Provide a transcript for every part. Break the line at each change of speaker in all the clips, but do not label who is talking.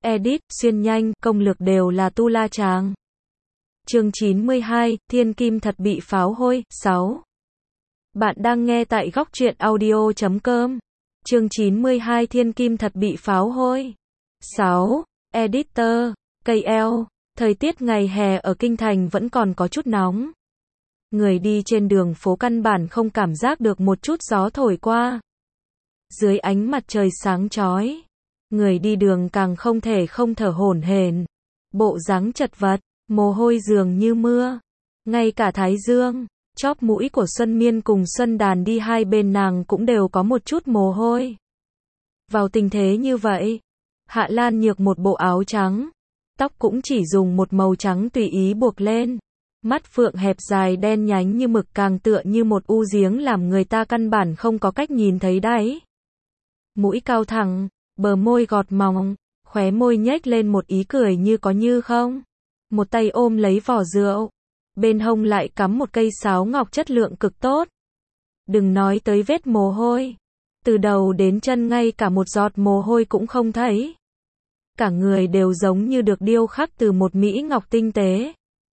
edit, xuyên nhanh, công lược đều là tu la chàng. Chương 92, Thiên Kim thật bị pháo hôi, 6. Bạn đang nghe tại góc truyện audio.com. Chương 92, Thiên Kim thật bị pháo hôi. 6. Editor, KL. Thời tiết ngày hè ở Kinh Thành vẫn còn có chút nóng. Người đi trên đường phố căn bản không cảm giác được một chút gió thổi qua. Dưới ánh mặt trời sáng chói, người đi đường càng không thể không thở hổn hển. Bộ dáng chật vật, mồ hôi dường như mưa. Ngay cả Thái Dương, chóp mũi của Xuân Miên cùng Xuân Đàn đi hai bên nàng cũng đều có một chút mồ hôi. Vào tình thế như vậy, Hạ Lan Nhược một bộ áo trắng, tóc cũng chỉ dùng một màu trắng tùy ý buộc lên. Mắt phượng hẹp dài đen nhánh như mực càng tựa như một u giếng làm người ta căn bản không có cách nhìn thấy đáy. Mũi cao thẳng, bờ môi gọt mỏng, khóe môi nhếch lên một ý cười như có như không. Một tay ôm lấy vỏ rượu, bên hông lại cắm một cây sáo ngọc chất lượng cực tốt. Đừng nói tới vết mồ hôi, từ đầu đến chân ngay cả một giọt mồ hôi cũng không thấy. Cả người đều giống như được điêu khắc từ một mỹ ngọc tinh tế.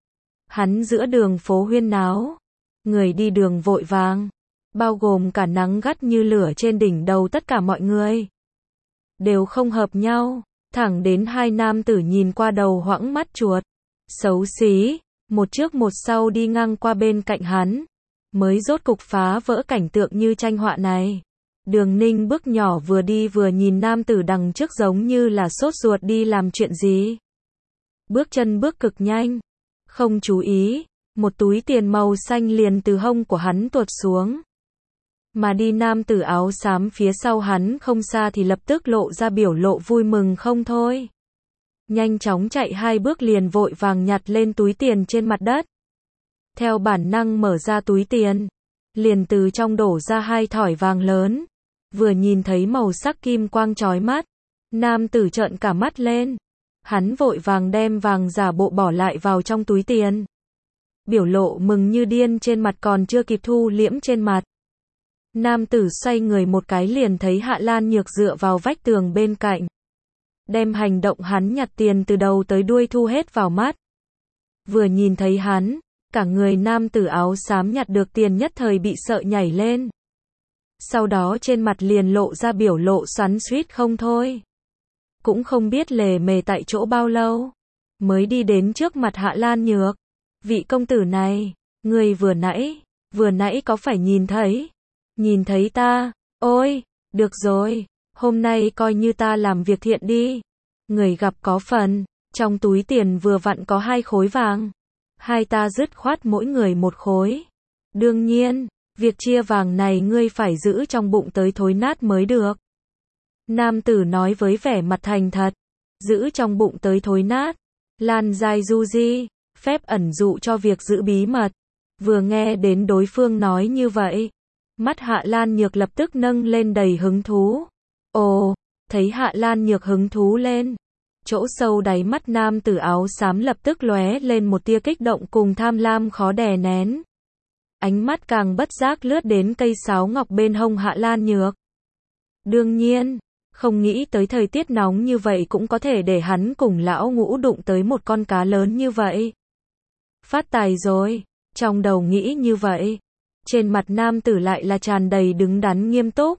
Hắn giữa đường phố huyên náo, người đi đường vội vàng, bao gồm cả nắng gắt như lửa trên đỉnh đầu tất cả mọi người. Đều không hợp nhau, thẳng đến hai nam tử nhìn qua đầu hoãng mắt chuột, xấu xí, một trước một sau đi ngang qua bên cạnh hắn, mới rốt cục phá vỡ cảnh tượng như tranh họa này. Đường Ninh bước nhỏ vừa đi vừa nhìn nam tử đằng trước giống như là sốt ruột đi làm chuyện gì. Bước chân bước cực nhanh, không chú ý, một túi tiền màu xanh liền từ hông của hắn tuột xuống. Mà đi nam tử áo xám phía sau hắn không xa thì lập tức lộ ra biểu lộ vui mừng không thôi. Nhanh chóng chạy hai bước liền vội vàng nhặt lên túi tiền trên mặt đất. Theo bản năng mở ra túi tiền, liền từ trong đổ ra hai thỏi vàng lớn. Vừa nhìn thấy màu sắc kim quang chói mắt, nam tử trợn cả mắt lên. Hắn vội vàng đem vàng giả bộ bỏ lại vào trong túi tiền. Biểu lộ mừng như điên trên mặt còn chưa kịp thu liễm trên mặt. Nam tử xoay người một cái liền thấy Hạ Lan Nhược dựa vào vách tường bên cạnh. Đem hành động hắn nhặt tiền từ đầu tới đuôi thu hết vào mắt. Vừa nhìn thấy hắn, cả người nam tử áo xám nhặt được tiền nhất thời bị sợ nhảy lên. Sau đó trên mặt liền lộ ra biểu lộ xoắn xuýt không thôi. Cũng không biết lề mề tại chỗ bao lâu, mới đi đến trước mặt Hạ Lan Nhược. Vị công tử này, người vừa nãy có phải nhìn thấy? Nhìn thấy ta, ôi, được rồi, hôm nay coi như ta làm việc thiện đi. Người gặp có phần, trong túi tiền vừa vặn có 2 khối vàng. Hai ta dứt khoát mỗi người 1 khối. Đương nhiên, việc chia vàng này ngươi phải giữ trong bụng tới thối nát mới được. Nam tử nói với vẻ mặt thành thật, giữ trong bụng tới thối nát. Lan Giai Du Di, phép ẩn dụ cho việc giữ bí mật. Vừa nghe đến đối phương nói như vậy, mắt Hạ Lan Nhược lập tức nâng lên đầy hứng thú. Ồ, thấy Hạ Lan Nhược hứng thú lên, chỗ sâu đáy mắt nam tử áo xám lập tức lóe lên một tia kích động cùng tham lam khó đè nén. Ánh mắt càng bất giác lướt đến cây sáo ngọc bên hông Hạ Lan Nhược. Đương nhiên, không nghĩ tới thời tiết nóng như vậy cũng có thể để hắn cùng lão Ngũ đụng tới một con cá lớn như vậy. Phát tài rồi, trong đầu nghĩ như vậy. Trên mặt nam tử lại là tràn đầy đứng đắn nghiêm túc.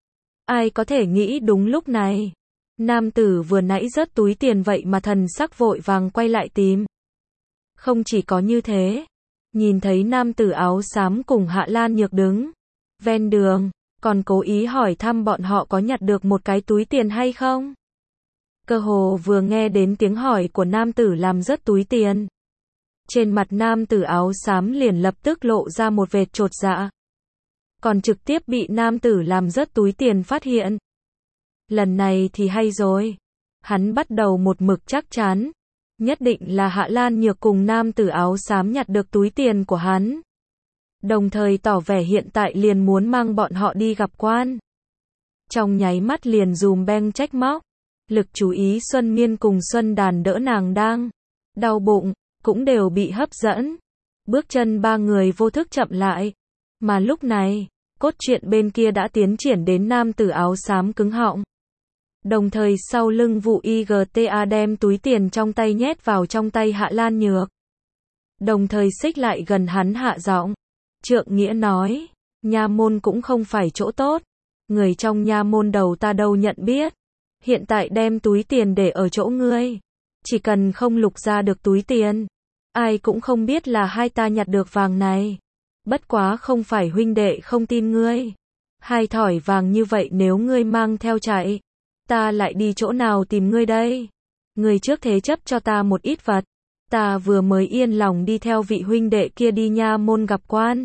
Ai có thể nghĩ đúng lúc này. Nam tử vừa nãy rớt túi tiền vậy mà thần sắc vội vàng quay lại tìm. Không chỉ có như thế, nhìn thấy nam tử áo xám cùng Hạ Lan Nhược đứng ven đường, còn cố ý hỏi thăm bọn họ có nhặt được một cái túi tiền hay không. Cơ hồ vừa nghe đến tiếng hỏi của nam tử làm rớt túi tiền. Trên mặt nam tử áo xám liền lập tức lộ ra một vệt chột dạ. Còn trực tiếp bị nam tử làm rớt túi tiền phát hiện. Lần này thì hay rồi. Hắn bắt đầu một mực chắc chắn. Nhất định là Hạ Lan Nhược cùng nam tử áo xám nhặt được túi tiền của hắn. Đồng thời tỏ vẻ hiện tại liền muốn mang bọn họ đi gặp quan. Trong nháy mắt liền dùm beng trách móc. Lực chú ý Xuân Miên cùng Xuân Đàn đỡ nàng đang đau bụng, cũng đều bị hấp dẫn. Bước chân ba người vô thức chậm lại. Mà lúc này, cốt truyện bên kia đã tiến triển đến nam tử áo xám cứng họng. Đồng thời sau lưng vụ IGTA đem túi tiền trong tay nhét vào trong tay Hạ Lan Nhược. Đồng thời xích lại gần hắn hạ giọng. Trượng Nghĩa nói, nha môn cũng không phải chỗ tốt. Người trong nha môn đầu ta đâu nhận biết. Hiện tại đem túi tiền để ở chỗ ngươi. Chỉ cần không lục ra được túi tiền. Ai cũng không biết là hai ta nhặt được vàng này. Bất quá không phải huynh đệ không tin ngươi. Hai thỏi vàng như vậy nếu ngươi mang theo chạy. Ta lại đi chỗ nào tìm ngươi đây? Ngươi trước thế chấp cho ta một ít vật. Ta vừa mới yên lòng đi theo vị huynh đệ kia đi nha môn gặp quan.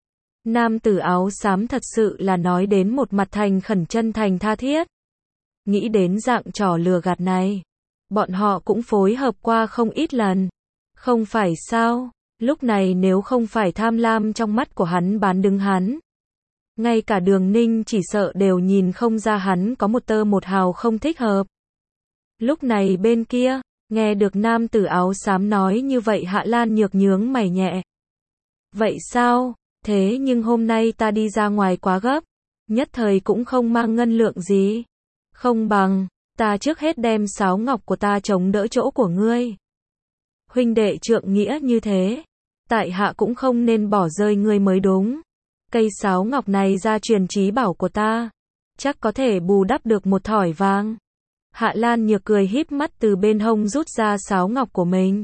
Nam tử áo xám thật sự là nói đến một mặt thành khẩn chân thành tha thiết. Nghĩ đến dạng trò lừa gạt này. Bọn họ cũng phối hợp qua không ít lần. Không phải sao? Lúc này nếu không phải tham lam trong mắt của hắn bán đứng hắn. Ngay cả Đường Ninh chỉ sợ đều nhìn không ra hắn có một tơ một hào không thích hợp. Lúc này bên kia, nghe được nam tử áo xám nói như vậy Hạ Lan Nhược nhướng mày nhẹ. Vậy sao? Thế nhưng hôm nay ta đi ra ngoài quá gấp. Nhất thời cũng không mang ngân lượng gì. Không bằng, ta trước hết đem sáo ngọc của ta chống đỡ chỗ của ngươi. Huynh đệ Trượng Nghĩa như thế. Tại hạ cũng không nên bỏ rơi ngươi mới đúng. Cây sáo ngọc này ra truyền trí bảo của ta. Chắc có thể bù đắp được một thỏi vàng. Hạ Lan Nhược cười híp mắt từ bên hông rút ra sáo ngọc của mình.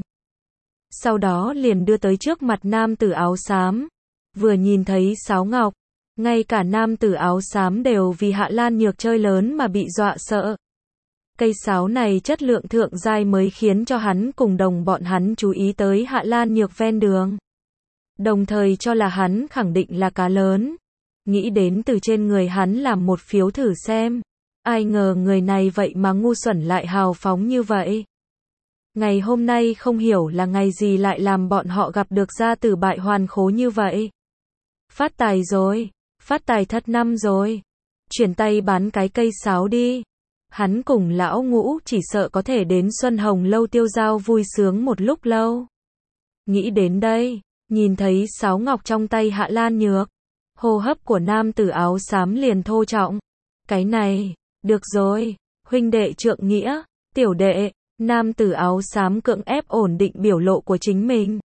Sau đó liền đưa tới trước mặt nam tử áo xám. Vừa nhìn thấy sáo ngọc, ngay cả nam tử áo xám đều vì Hạ Lan Nhược chơi lớn mà bị dọa sợ. Cây sáo này chất lượng thượng giai mới khiến cho hắn cùng đồng bọn hắn chú ý tới Hạ Lan Nhược ven đường. Đồng thời cho là hắn khẳng định là cá lớn. Nghĩ đến từ trên người hắn làm một phiếu thử xem. Ai ngờ người này vậy mà ngu xuẩn lại hào phóng như vậy. Ngày hôm nay không hiểu là ngày gì lại làm bọn họ gặp được gia tử bại hoàn khố như vậy. Phát tài rồi, phát tài thất năm rồi. Chuyển tay bán cái cây sáo đi. Hắn cùng lão Ngũ chỉ sợ có thể đến Xuân Hồng lâu tiêu dao vui sướng một lúc lâu. Nghĩ đến đây, nhìn thấy sáo ngọc trong tay Hạ Lan Nhược. Hô hấp của nam tử áo xám liền thô trọng. Cái này, được rồi, huynh đệ Trượng Nghĩa, tiểu đệ, nam tử áo xám cưỡng ép ổn định biểu lộ của chính mình.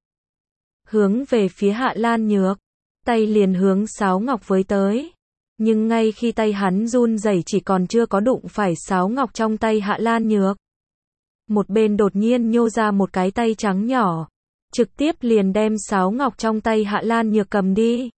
Hướng về phía Hạ Lan Nhược, tay liền hướng sáo ngọc với tới. Nhưng ngay khi tay hắn run rẩy chỉ còn chưa có đụng phải sáo ngọc trong tay Hạ Lan Nhược. Một bên đột nhiên nhô ra một cái tay trắng nhỏ. Trực tiếp liền đem sáo ngọc trong tay Hạ Lan Nhược cầm đi.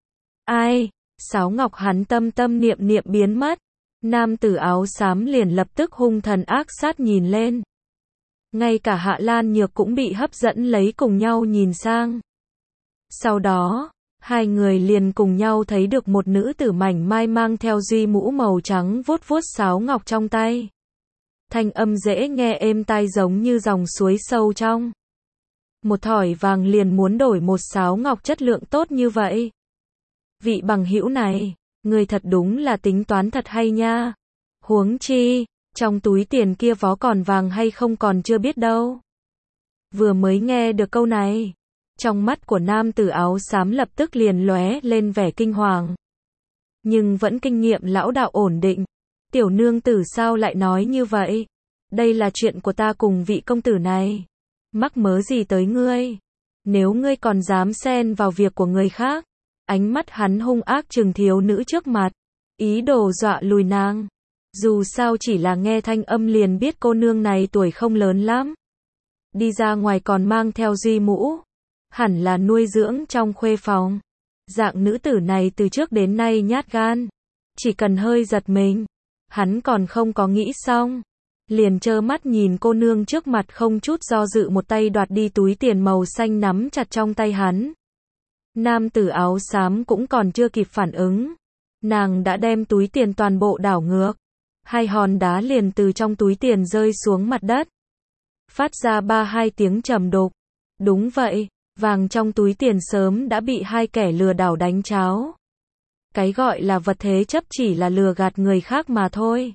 Ai? Sáo ngọc hắn tâm niệm niệm biến mất. Nam tử áo xám liền lập tức hung thần ác sát nhìn lên. Ngay cả Hạ Lan Nhược cũng bị hấp dẫn lấy cùng nhau nhìn sang. Sau đó, hai người liền cùng nhau thấy được một nữ tử mảnh mai mang theo duy mũ màu trắng vuốt vuốt sáo ngọc trong tay. Thanh âm dễ nghe êm tai giống như dòng suối sâu trong. Một thỏi vàng liền muốn đổi một sáo ngọc chất lượng tốt như vậy. Vị bằng hữu này, người thật đúng là tính toán thật hay nha. Huống chi, trong túi tiền kia vó còn vàng hay không còn chưa biết đâu. Vừa mới nghe được câu này, trong mắt của nam tử áo xám lập tức liền lóe lên vẻ kinh hoàng. Nhưng vẫn kinh nghiệm lão đạo ổn định. Tiểu nương tử sao lại nói như vậy? Đây là chuyện của ta cùng vị công tử này. Mắc mớ gì tới ngươi? Nếu ngươi còn dám xen vào việc của người khác. Ánh mắt hắn hung ác trừng thiếu nữ trước mặt. Ý đồ dọa lùi nàng. Dù sao chỉ là nghe thanh âm liền biết cô nương này tuổi không lớn lắm. Đi ra ngoài còn mang theo duy mũ. Hẳn là nuôi dưỡng trong khuê phòng. Dạng nữ tử này từ trước đến nay nhát gan. Chỉ cần hơi giật mình. Hắn còn không có nghĩ xong. Liền trơ mắt nhìn cô nương trước mặt không chút do dự một tay đoạt đi túi tiền màu xanh nắm chặt trong tay hắn. Nam tử áo xám cũng còn chưa kịp phản ứng. Nàng đã đem túi tiền toàn bộ đảo ngược. Hai hòn đá liền từ trong túi tiền rơi xuống mặt đất. Phát ra hai tiếng trầm đục. Đúng vậy, vàng trong túi tiền sớm đã bị hai kẻ lừa đảo đánh cháo. Cái gọi là vật thế chấp chỉ là lừa gạt người khác mà thôi.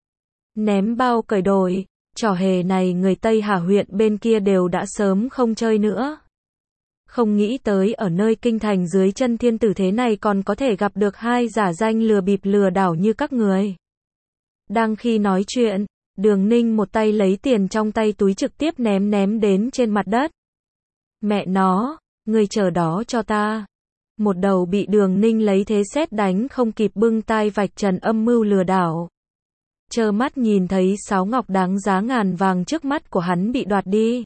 Ném bao cởi đổi, trò hề này người Tây Hà huyện bên kia đều đã sớm không chơi nữa. Không nghĩ tới ở nơi kinh thành dưới chân thiên tử thế này còn có thể gặp được hai giả danh lừa bịp lừa đảo như các người. Đang khi nói chuyện, Đường Ninh một tay lấy tiền trong tay túi trực tiếp ném đến trên mặt đất. Mẹ nó, ngươi chờ đó cho ta. Một đầu bị Đường Ninh lấy thế sét đánh không kịp bưng tai vạch trần âm mưu lừa đảo. Trơ mắt nhìn thấy sáo ngọc đáng giá ngàn vàng trước mắt của hắn bị đoạt đi.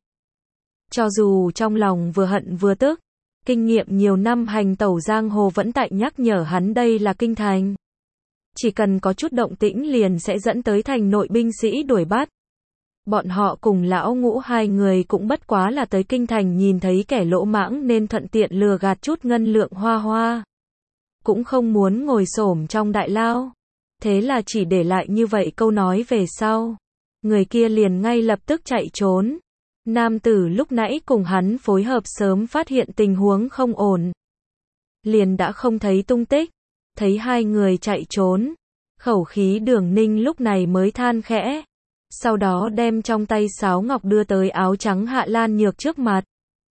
Cho dù trong lòng vừa hận vừa tức, kinh nghiệm nhiều năm hành tẩu giang hồ vẫn tại nhắc nhở hắn đây là kinh thành. Chỉ cần có chút động tĩnh liền sẽ dẫn tới thành nội binh sĩ đuổi bắt. Bọn họ cùng lão Ngũ hai người cũng bất quá là tới kinh thành nhìn thấy kẻ lỗ mãng nên thuận tiện lừa gạt chút ngân lượng hoa hoa. Cũng không muốn ngồi xổm trong đại lao. Thế là chỉ để lại như vậy câu nói về sau. Người kia liền ngay lập tức chạy trốn. Nam tử lúc nãy cùng hắn phối hợp sớm phát hiện tình huống không ổn. Liền đã không thấy tung tích. Thấy hai người chạy trốn. Khẩu khí Đường Ninh lúc này mới than khẽ. Sau đó đem trong tay sáo ngọc đưa tới áo trắng Hạ Lan Nhược trước mặt.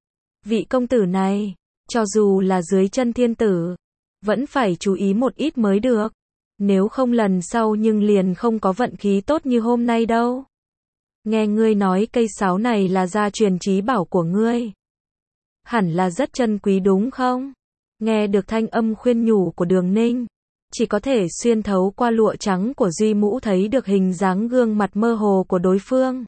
Vị công tử này, cho dù là dưới chân thiên tử, vẫn phải chú ý một ít mới được. Nếu không lần sau nhưng liền không có vận khí tốt như hôm nay đâu. Nghe ngươi nói cây sáo này là gia truyền trí bảo của ngươi. Hẳn là rất chân quý đúng không? Nghe được thanh âm khuyên nhủ của Đường Ninh. Chỉ có thể xuyên thấu qua lụa trắng của Duy Mũ thấy được hình dáng gương mặt mơ hồ của đối phương.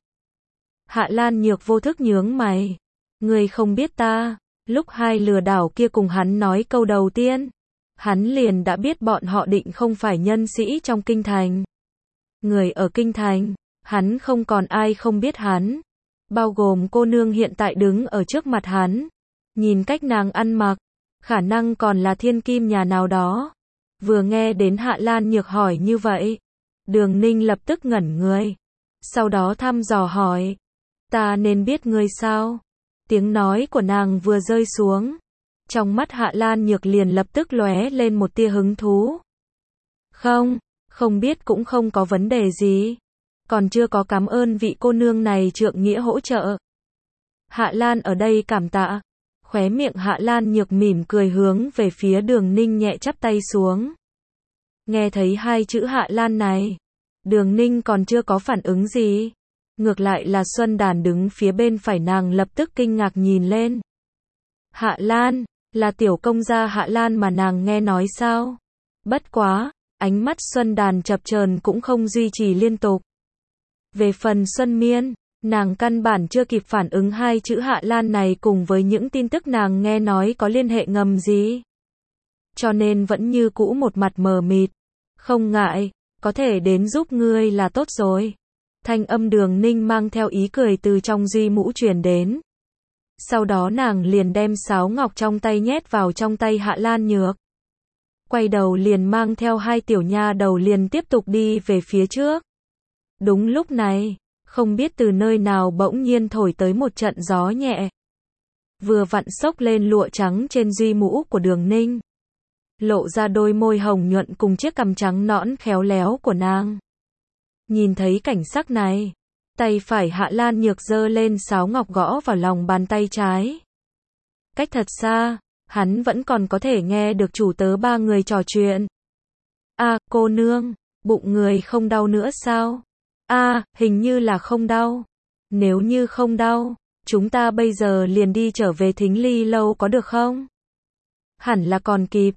Hạ Lan Nhược vô thức nhướng mày. Ngươi không biết ta, lúc hai lừa đảo kia cùng hắn nói câu đầu tiên. Hắn liền đã biết bọn họ định không phải nhân sĩ trong kinh thành. Người ở kinh thành, hắn không còn ai không biết hắn. Bao gồm cô nương hiện tại đứng ở trước mặt hắn. Nhìn cách nàng ăn mặc, khả năng còn là thiên kim nhà nào đó. Vừa nghe đến Hạ Lan Nhược hỏi như vậy, Đường Ninh lập tức ngẩn người. Sau đó thăm dò hỏi, ta nên biết ngươi sao? Tiếng nói của nàng vừa rơi xuống. Trong mắt Hạ Lan Nhược liền lập tức lóe lên một tia hứng thú. Không biết cũng không có vấn đề gì. Còn chưa có cảm ơn vị cô nương này trượng nghĩa hỗ trợ. Hạ Lan ở đây cảm tạ. Khóe miệng Hạ Lan Nhược mỉm cười hướng về phía Đường Ninh nhẹ chắp tay xuống. Nghe thấy hai chữ Hạ Lan này, Đường Ninh còn chưa có phản ứng gì. Ngược lại là Xuân Đàn đứng phía bên phải nàng lập tức kinh ngạc nhìn lên. Hạ Lan, là tiểu công gia Hạ Lan mà nàng nghe nói sao? Bất quá, ánh mắt Xuân Đàn chập chờn cũng không duy trì liên tục. Về phần Xuân Miên, nàng căn bản chưa kịp phản ứng hai chữ Hạ Lan này cùng với những tin tức nàng nghe nói có liên hệ ngầm gì. Cho nên vẫn như cũ một mặt mờ mịt. Không ngại, có thể đến giúp ngươi là tốt rồi. Thanh âm Đường Ninh mang theo ý cười từ trong Duy Mũ truyền đến. Sau đó nàng liền đem sáo ngọc trong tay nhét vào trong tay Hạ Lan Nhược. Quay đầu liền mang theo hai tiểu nha đầu liền tiếp tục đi về phía trước. Đúng lúc này, không biết từ nơi nào bỗng nhiên thổi tới một trận gió nhẹ. Vừa vặn xốc lên lụa trắng trên Duy Mũ của Đường Ninh. Lộ ra đôi môi hồng nhuận cùng chiếc cằm trắng nõn khéo léo của nàng. Nhìn thấy cảnh sắc này, tay phải Hạ Lan Nhược giơ lên sáo ngọc gõ vào lòng bàn tay trái. Cách thật xa, hắn vẫn còn có thể nghe được chủ tớ ba người trò chuyện. Cô nương, bụng người không đau nữa sao? Hình như là không đau. Nếu như không đau, chúng ta bây giờ liền đi trở về Thính Ly lâu có được không? Hẳn là còn kịp.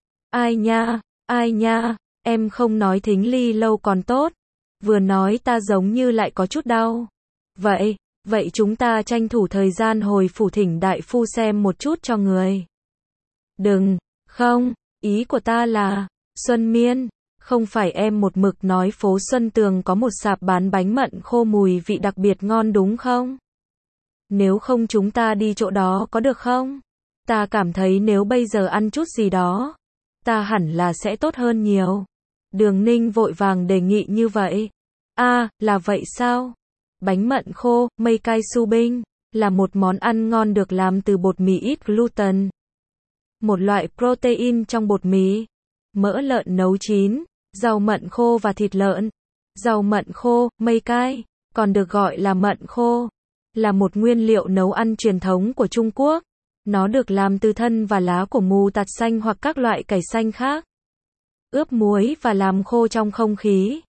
Ai nha, em không nói Thính Ly lâu còn tốt. Vừa nói ta giống như lại có chút đau. Vậy chúng ta tranh thủ thời gian hồi phủ thỉnh đại phu xem một chút cho người. Đừng, không, ý của ta là, Xuân Miên, không phải em một mực nói phố Xuân Tường có một sạp bán bánh mận khô mùi vị đặc biệt ngon đúng không? Nếu không chúng ta đi chỗ đó có được không? Ta cảm thấy nếu bây giờ ăn chút gì đó, ta hẳn là sẽ tốt hơn nhiều. Đường Ninh vội vàng đề nghị như vậy. Là vậy sao? Bánh mận khô, mây cay su binh, là một món ăn ngon được làm từ bột mì ít gluten. Một loại protein trong bột mì, mỡ lợn nấu chín, rau mận khô và thịt lợn. Rau mận khô, mây cay, còn được gọi là mận khô, là một nguyên liệu nấu ăn truyền thống của Trung Quốc. Nó được làm từ thân và lá của mù tạt xanh hoặc các loại cải xanh khác. Ướp muối và làm khô trong không khí.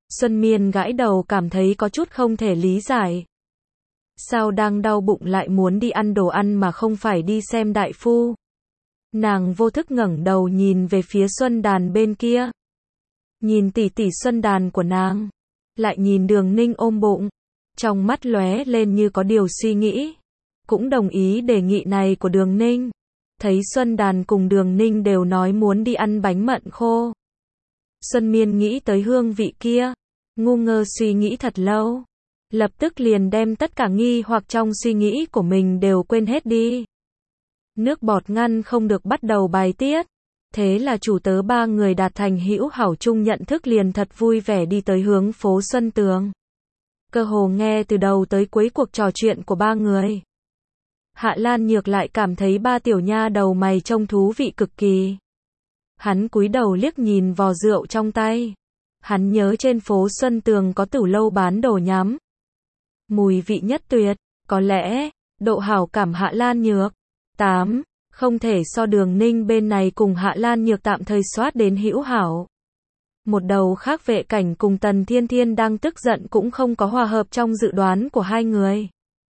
Xuân Miên gãi đầu cảm thấy có chút không thể lý giải. Sao đang đau bụng lại muốn đi ăn đồ ăn mà không phải đi xem đại phu? Nàng vô thức ngẩng đầu nhìn về phía Xuân Đàn bên kia. Nhìn tỷ tỷ Xuân Đàn của nàng. Lại nhìn Đường Ninh ôm bụng. Trong mắt lóe lên như có điều suy nghĩ. Cũng đồng ý đề nghị này của Đường Ninh. Thấy Xuân Đàn cùng Đường Ninh đều nói muốn đi ăn bánh mận khô. Xuân Miên nghĩ tới hương vị kia. Ngu ngơ suy nghĩ thật lâu. Lập tức liền đem tất cả nghi hoặc trong suy nghĩ của mình đều quên hết đi. Nước bọt ngăn không được bắt đầu bài tiết. Thế là chủ tớ ba người đạt thành hữu hảo chung nhận thức liền thật vui vẻ đi tới hướng phố Xuân Tường. Cơ hồ nghe từ đầu tới cuối cuộc trò chuyện của ba người. Hạ Lan Nhược lại cảm thấy ba tiểu nha đầu mày trông thú vị cực kỳ. Hắn cúi đầu liếc nhìn vò rượu trong tay. Hắn nhớ trên phố Xuân Tường có tửu lâu bán đồ nhắm. Mùi vị nhất tuyệt, có lẽ, độ hảo cảm Hạ Lan Nhược. 8. Không thể so Đường Ninh bên này cùng Hạ Lan Nhược tạm thời soát đến hữu hảo. Một đầu khác Vệ Cảnh cùng Tần Thiên Thiên đang tức giận cũng không có hòa hợp trong dự đoán của hai người.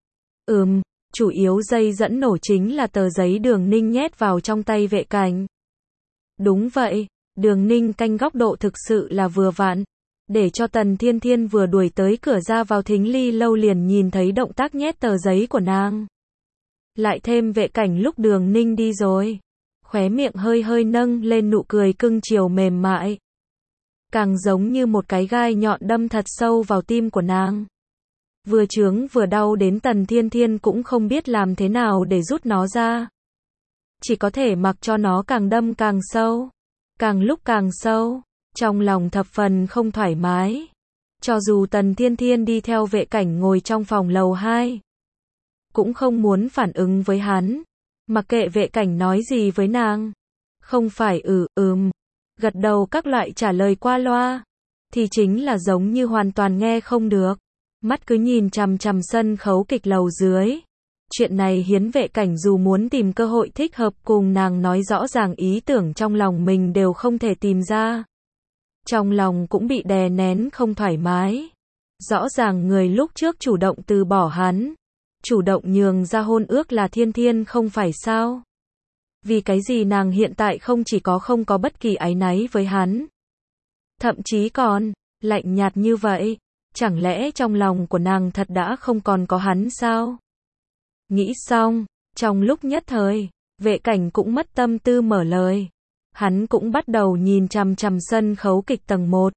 Chủ yếu dây dẫn nổ chính là tờ giấy Đường Ninh nhét vào trong tay Vệ Cảnh. Đúng vậy, Đường Ninh canh góc độ thực sự là vừa vặn. Để cho Tần Thiên Thiên vừa đuổi tới cửa ra vào Thính Ly lâu liền nhìn thấy động tác nhét tờ giấy của nàng. Lại thêm Vệ Cảnh lúc Đường Ninh đi rồi. Khóe miệng hơi hơi nâng lên nụ cười cưng chiều mềm mại. Càng giống như một cái gai nhọn đâm thật sâu vào tim của nàng. Vừa chướng vừa đau đến Tần Thiên Thiên cũng không biết làm thế nào để rút nó ra. Chỉ có thể mặc cho nó càng đâm càng sâu. Càng lúc càng sâu. Trong lòng thập phần không thoải mái. Cho dù Tần Thiên Thiên đi theo Vệ Cảnh ngồi trong phòng lầu 2. Cũng không muốn phản ứng với hắn. Mặc kệ Vệ Cảnh nói gì với nàng. Không phải gật đầu các loại trả lời qua loa. Thì chính là giống như hoàn toàn nghe không được. Mắt cứ nhìn chằm chằm sân khấu kịch lầu dưới. Chuyện này khiến Vệ Cảnh dù muốn tìm cơ hội thích hợp cùng nàng nói rõ ràng ý tưởng trong lòng mình đều không thể tìm ra. Trong lòng cũng bị đè nén không thoải mái. Rõ ràng người lúc trước chủ động từ bỏ hắn. Chủ động nhường ra hôn ước là Thiên Thiên không phải sao? Vì cái gì nàng hiện tại không có bất kỳ áy náy với hắn. Thậm chí còn lạnh nhạt như vậy. Chẳng lẽ trong lòng của nàng thật đã không còn có hắn sao? Nghĩ xong, trong lúc nhất thời, Vệ Cảnh cũng mất tâm tư mở lời. Hắn cũng bắt đầu nhìn chằm chằm sân khấu kịch tầng 1.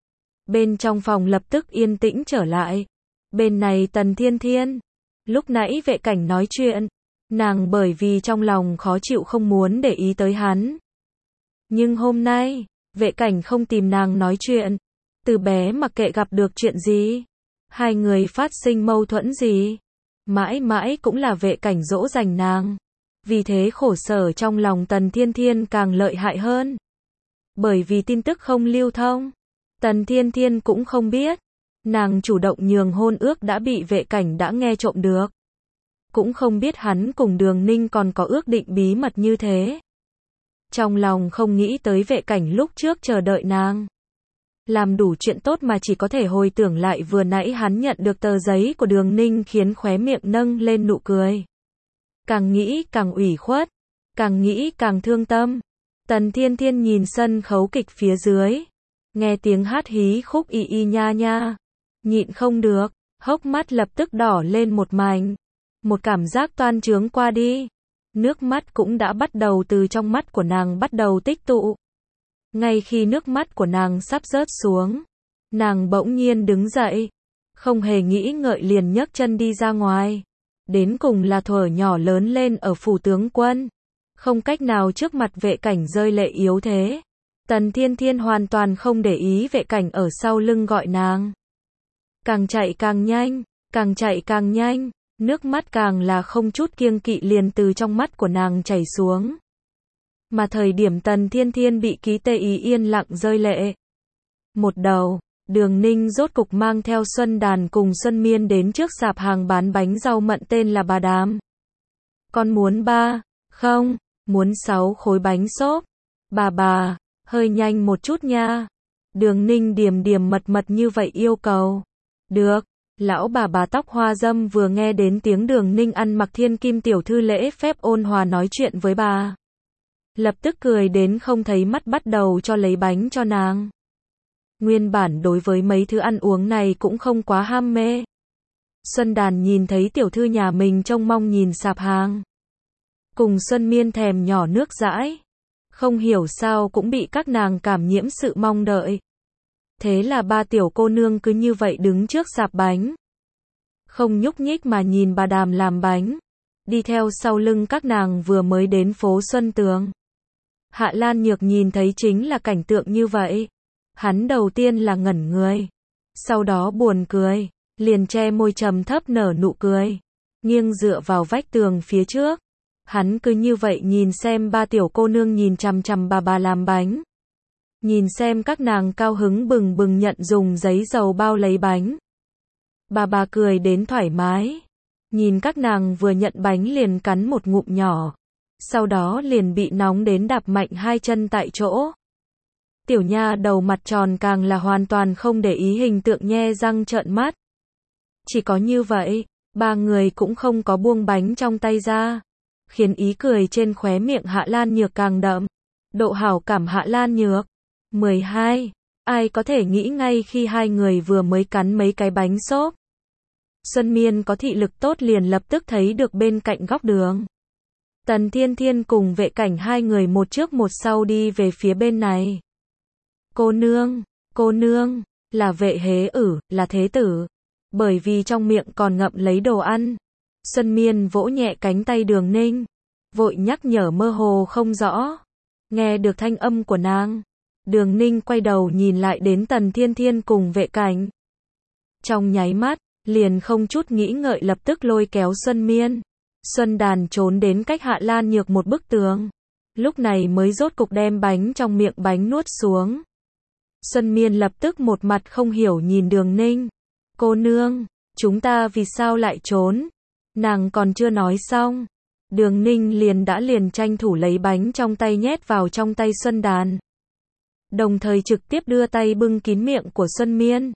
Bên trong phòng lập tức yên tĩnh trở lại. Bên này Tần Thiên Thiên. Lúc nãy Vệ Cảnh nói chuyện. Nàng bởi vì trong lòng khó chịu không muốn để ý tới hắn. Nhưng hôm nay, Vệ Cảnh không tìm nàng nói chuyện. Từ bé mặc kệ gặp được chuyện gì. Hai người phát sinh mâu thuẫn gì. Mãi mãi cũng là Vệ Cảnh dỗ dành nàng. Vì thế khổ sở trong lòng Tần Thiên Thiên càng lợi hại hơn. Bởi vì tin tức không lưu thông. Tần Thiên Thiên cũng không biết. Nàng chủ động nhường hôn ước đã bị Vệ Cảnh đã nghe trộm được. Cũng không biết hắn cùng Đường Ninh còn có ước định bí mật như thế. Trong lòng không nghĩ tới Vệ Cảnh lúc trước chờ đợi nàng. Làm đủ chuyện tốt mà chỉ có thể hồi tưởng lại vừa nãy hắn nhận được tờ giấy của Đường Ninh khiến khóe miệng nâng lên nụ cười. Càng nghĩ càng ủy khuất. Càng nghĩ càng thương tâm. Tần Thiên Thiên nhìn sân khấu kịch phía dưới. Nghe tiếng hát hí khúc y y nha nha. Nhịn không được. Hốc mắt lập tức đỏ lên một mảnh. Một cảm giác toan trướng qua đi. Nước mắt cũng đã bắt đầu từ trong mắt của nàng bắt đầu tích tụ. Ngay khi nước mắt của nàng sắp rớt xuống. Nàng bỗng nhiên đứng dậy. Không hề nghĩ ngợi liền nhấc chân đi ra ngoài. Đến cùng là thuở nhỏ lớn lên ở phủ tướng quân. Không cách nào trước mặt Vệ Cảnh rơi lệ yếu thế. Tần Thiên Thiên hoàn toàn không để ý Vệ Cảnh ở sau lưng gọi nàng. Càng chạy càng nhanh, càng chạy càng nhanh. Nước mắt càng là không chút kiêng kỵ liền từ trong mắt của nàng chảy xuống. Mà thời điểm Tần Thiên Thiên bị ký tê ý yên lặng rơi lệ. Một đầu, Đường Ninh rốt cục mang theo Xuân Đàn cùng Xuân Miên đến trước sạp hàng bán bánh rau mận tên là Bà Đàm. Con muốn 3, không, muốn 6 khối bánh xốp. Bà, hơi nhanh một chút nha. Đường Ninh điềm điềm mật mật như vậy yêu cầu. Được. Lão bà tóc hoa dâm vừa nghe đến tiếng Đường Ninh ăn mặc thiên kim tiểu thư lễ phép ôn hòa nói chuyện với bà. Lập tức cười đến không thấy mắt bắt đầu cho lấy bánh cho nàng. Nguyên bản đối với mấy thứ ăn uống này cũng không quá ham mê. Xuân Đàn nhìn thấy tiểu thư nhà mình trông mong nhìn sạp hàng. Cùng Xuân Miên thèm nhỏ nước dãi. Không hiểu sao cũng bị các nàng cảm nhiễm sự mong đợi. Thế là ba tiểu cô nương cứ như vậy đứng trước sạp bánh. Không nhúc nhích mà nhìn bà Đàm làm bánh. Đi theo sau lưng các nàng vừa mới đến phố Xuân Tường. Hạ Lan Nhược nhìn thấy chính là cảnh tượng như vậy. Hắn đầu tiên là ngẩn người. Sau đó buồn cười. Liền che môi trầm thấp nở nụ cười. Nghiêng dựa vào vách tường phía trước. Hắn cứ như vậy nhìn xem ba tiểu cô nương nhìn chằm chằm bà làm bánh. Nhìn xem các nàng cao hứng bừng bừng nhận dùng giấy dầu bao lấy bánh. Bà cười đến thoải mái. Nhìn các nàng vừa nhận bánh liền cắn một ngụm nhỏ. Sau đó liền bị nóng đến đạp mạnh hai chân tại chỗ. Tiểu nha đầu mặt tròn càng là hoàn toàn không để ý hình tượng nhe răng trợn mắt. Chỉ có như vậy, ba người cũng không có buông bánh trong tay ra. Khiến ý cười trên khóe miệng Hạ Lan Nhược càng đậm. Độ hảo cảm Hạ Lan Nhược. 12. Ai có thể nghĩ ngay khi hai người vừa mới cắn mấy cái bánh xốp. Xuân Miên có thị lực tốt liền lập tức thấy được bên cạnh góc đường. Tần Thiên Thiên cùng vệ cảnh hai người một trước một sau đi về phía bên này. Cô nương, là vệ hế ử, là thế tử. Bởi vì trong miệng còn ngậm lấy đồ ăn. Xuân Miên vỗ nhẹ cánh tay Đường Ninh. Vội nhắc nhở mơ hồ không rõ. Nghe được thanh âm của nàng. Đường Ninh quay đầu nhìn lại đến Tần Thiên Thiên cùng vệ cảnh. Trong nháy mắt, liền không chút nghĩ ngợi lập tức lôi kéo Xuân Miên. Xuân Đàn trốn đến cách Hạ Lan Nhược một bức tường. Lúc này mới rốt cục đem bánh trong miệng bánh nuốt xuống. Xuân Miên lập tức một mặt không hiểu nhìn Đường Ninh. Cô nương, chúng ta vì sao lại trốn? Nàng còn chưa nói xong. Đường Ninh liền tranh thủ lấy bánh trong tay nhét vào trong tay Xuân Đàn. Đồng thời trực tiếp đưa tay bưng kín miệng của Xuân Miên.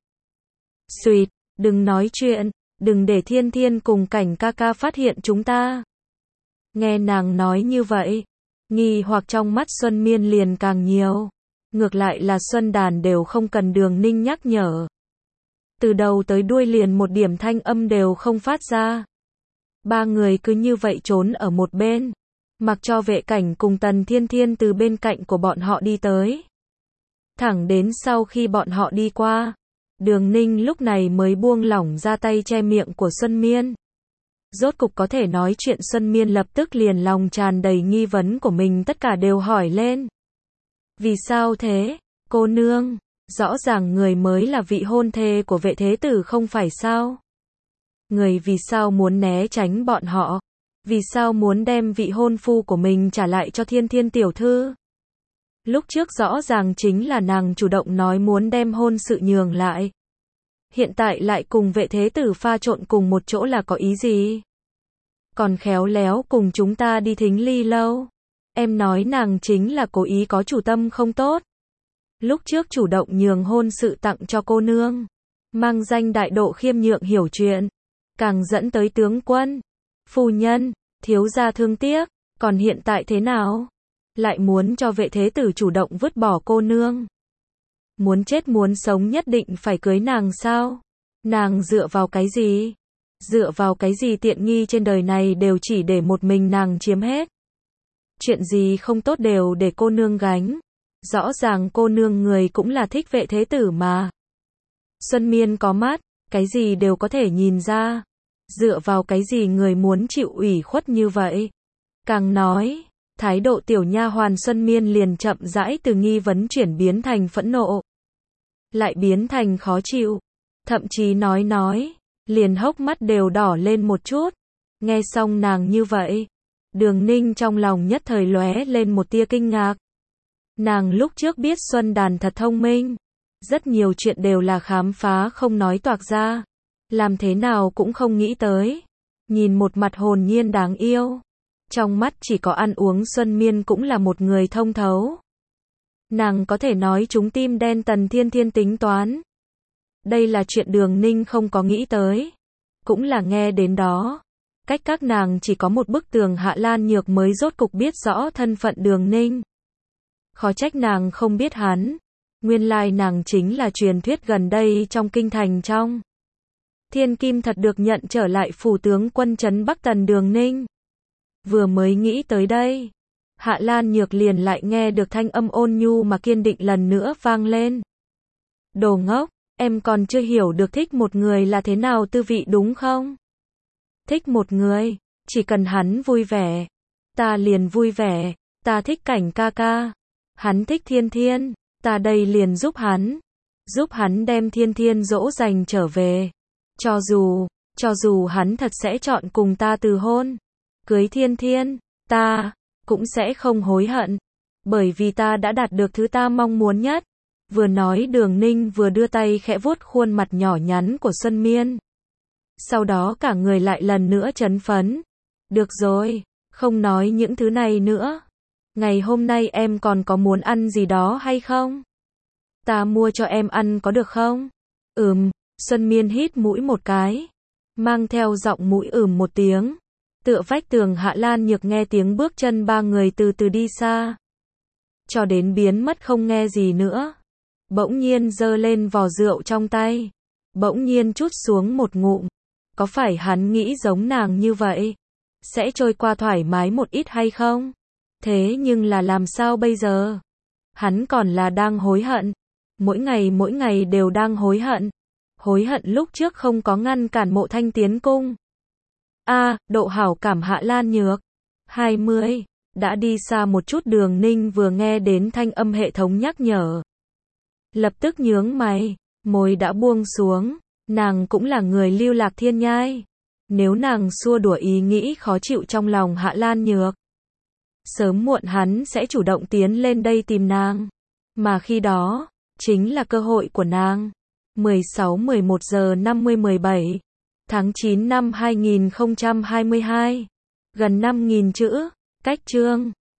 Xuyệt, đừng nói chuyện, đừng để Thiên Thiên cùng Cảnh ca ca phát hiện chúng ta. Nghe nàng nói như vậy, nghi hoặc trong mắt Xuân Miên liền càng nhiều. Ngược lại là Xuân Đàn đều không cần Đường Ninh nhắc nhở. Từ đầu tới đuôi liền một điểm thanh âm đều không phát ra. Ba người cứ như vậy trốn ở một bên. Mặc cho vệ cảnh cùng Tần Thiên Thiên từ bên cạnh của bọn họ đi tới. Thẳng đến sau khi bọn họ đi qua. Đường Ninh lúc này mới buông lỏng ra tay che miệng của Xuân Miên. Rốt cục có thể nói chuyện Xuân Miên lập tức liền lòng tràn đầy nghi vấn của mình tất cả đều hỏi lên. Vì sao thế, cô nương? Rõ ràng người mới là vị hôn thê của vệ thế tử không phải sao? Người vì sao muốn né tránh bọn họ? Vì sao muốn đem vị hôn phu của mình trả lại cho Thiên Thiên tiểu thư? Lúc trước rõ ràng chính là nàng chủ động nói muốn đem hôn sự nhường lại. Hiện tại lại cùng vệ thế tử pha trộn cùng một chỗ là có ý gì? Còn khéo léo cùng chúng ta đi thính ly lâu. Em nói nàng chính là cố ý có chủ tâm không tốt. Lúc trước chủ động nhường hôn sự tặng cho cô nương. Mang danh đại độ khiêm nhượng hiểu chuyện. Càng dẫn tới tướng quân, phu nhân, thiếu gia thương tiếc. Còn hiện tại thế nào? Lại muốn cho vệ thế tử chủ động vứt bỏ cô nương. Muốn chết muốn sống nhất định phải cưới nàng sao? Nàng dựa vào cái gì? Dựa vào cái gì tiện nghi trên đời này đều chỉ để một mình nàng chiếm hết? Chuyện gì không tốt đều để cô nương gánh. Rõ ràng cô nương người cũng là thích vệ thế tử mà. Xuân Miên có mắt, cái gì đều có thể nhìn ra. Dựa vào cái gì người muốn chịu ủy khuất như vậy? Càng nói, thái độ tiểu nha hoàn Xuân Miên liền chậm rãi từ nghi vấn chuyển biến thành phẫn nộ. Lại biến thành khó chịu. Thậm chí nói, liền hốc mắt đều đỏ lên một chút. Nghe xong nàng như vậy, Đường Ninh trong lòng nhất thời lóe lên một tia kinh ngạc. Nàng lúc trước biết Xuân Đàn thật thông minh. Rất nhiều chuyện đều là khám phá không nói toạc ra. Làm thế nào cũng không nghĩ tới. Nhìn một mặt hồn nhiên đáng yêu. Trong mắt chỉ có ăn uống Xuân Miên cũng là một người thông thấu. Nàng có thể nói trúng tim đen Tần Thiên Thiên tính toán. Đây là chuyện Đường Ninh không có nghĩ tới. Cũng là nghe đến đó. Cách các nàng chỉ có một bức tường, Hạ Lan Nhược mới rốt cục biết rõ thân phận Đường Ninh. Khó trách nàng không biết hắn. Nguyên lai nàng chính là truyền thuyết gần đây trong kinh thành trong. Thiên kim thật được nhận trở lại phủ tướng quân trấn Bắc Tần Đường Ninh. Vừa mới nghĩ tới đây, Hạ Lan Nhược liền lại nghe được thanh âm ôn nhu mà kiên định lần nữa vang lên. Đồ ngốc, em còn chưa hiểu được thích một người là thế nào tư vị đúng không? Thích một người, chỉ cần hắn vui vẻ, ta liền vui vẻ. Ta thích Cảnh ca ca, hắn thích Thiên Thiên, ta đây liền giúp hắn đem Thiên Thiên dỗ dành trở về. Cho dù hắn thật sẽ chọn cùng ta từ hôn, cưới Thiên Thiên, ta cũng sẽ không hối hận, bởi vì ta đã đạt được thứ ta mong muốn nhất. Vừa nói Đường Ninh vừa đưa tay khẽ vuốt khuôn mặt nhỏ nhắn của Xuân Miên. Sau đó cả người lại lần nữa chấn phấn. Được rồi, không nói những thứ này nữa. Ngày hôm nay em còn có muốn ăn gì đó hay không? Ta mua cho em ăn có được không? Xuân Miên hít mũi một cái, mang theo giọng mũi một tiếng. Tựa vách tường, Hạ Lan Nhược nghe tiếng bước chân ba người từ từ đi xa, cho đến biến mất không nghe gì nữa. Bỗng nhiên giơ lên vò rượu trong tay, bỗng nhiên trút xuống một ngụm. Có phải hắn nghĩ giống nàng như vậy, sẽ trôi qua thoải mái một ít hay không? Thế nhưng là làm sao bây giờ? Hắn còn là đang hối hận. Mỗi ngày đều đang hối hận. Hối hận lúc trước không có ngăn cản Mộ Thanh tiến cung. Độ hảo cảm Hạ Lan Nhược 20. Đã đi xa một chút, Đường Ninh vừa nghe đến thanh âm hệ thống nhắc nhở, lập tức nhướng mày, môi đã buông xuống. Nàng cũng là người Lưu Lạc Thiên Nhai. Nếu nàng xua đuổi ý nghĩ khó chịu trong lòng Hạ Lan Nhược, sớm muộn hắn sẽ chủ động tiến lên đây tìm nàng. Mà khi đó, chính là cơ hội của nàng. 16-11 giờ 50-17 tháng 9 năm 2022. Gần 5.000 chữ. Cách chương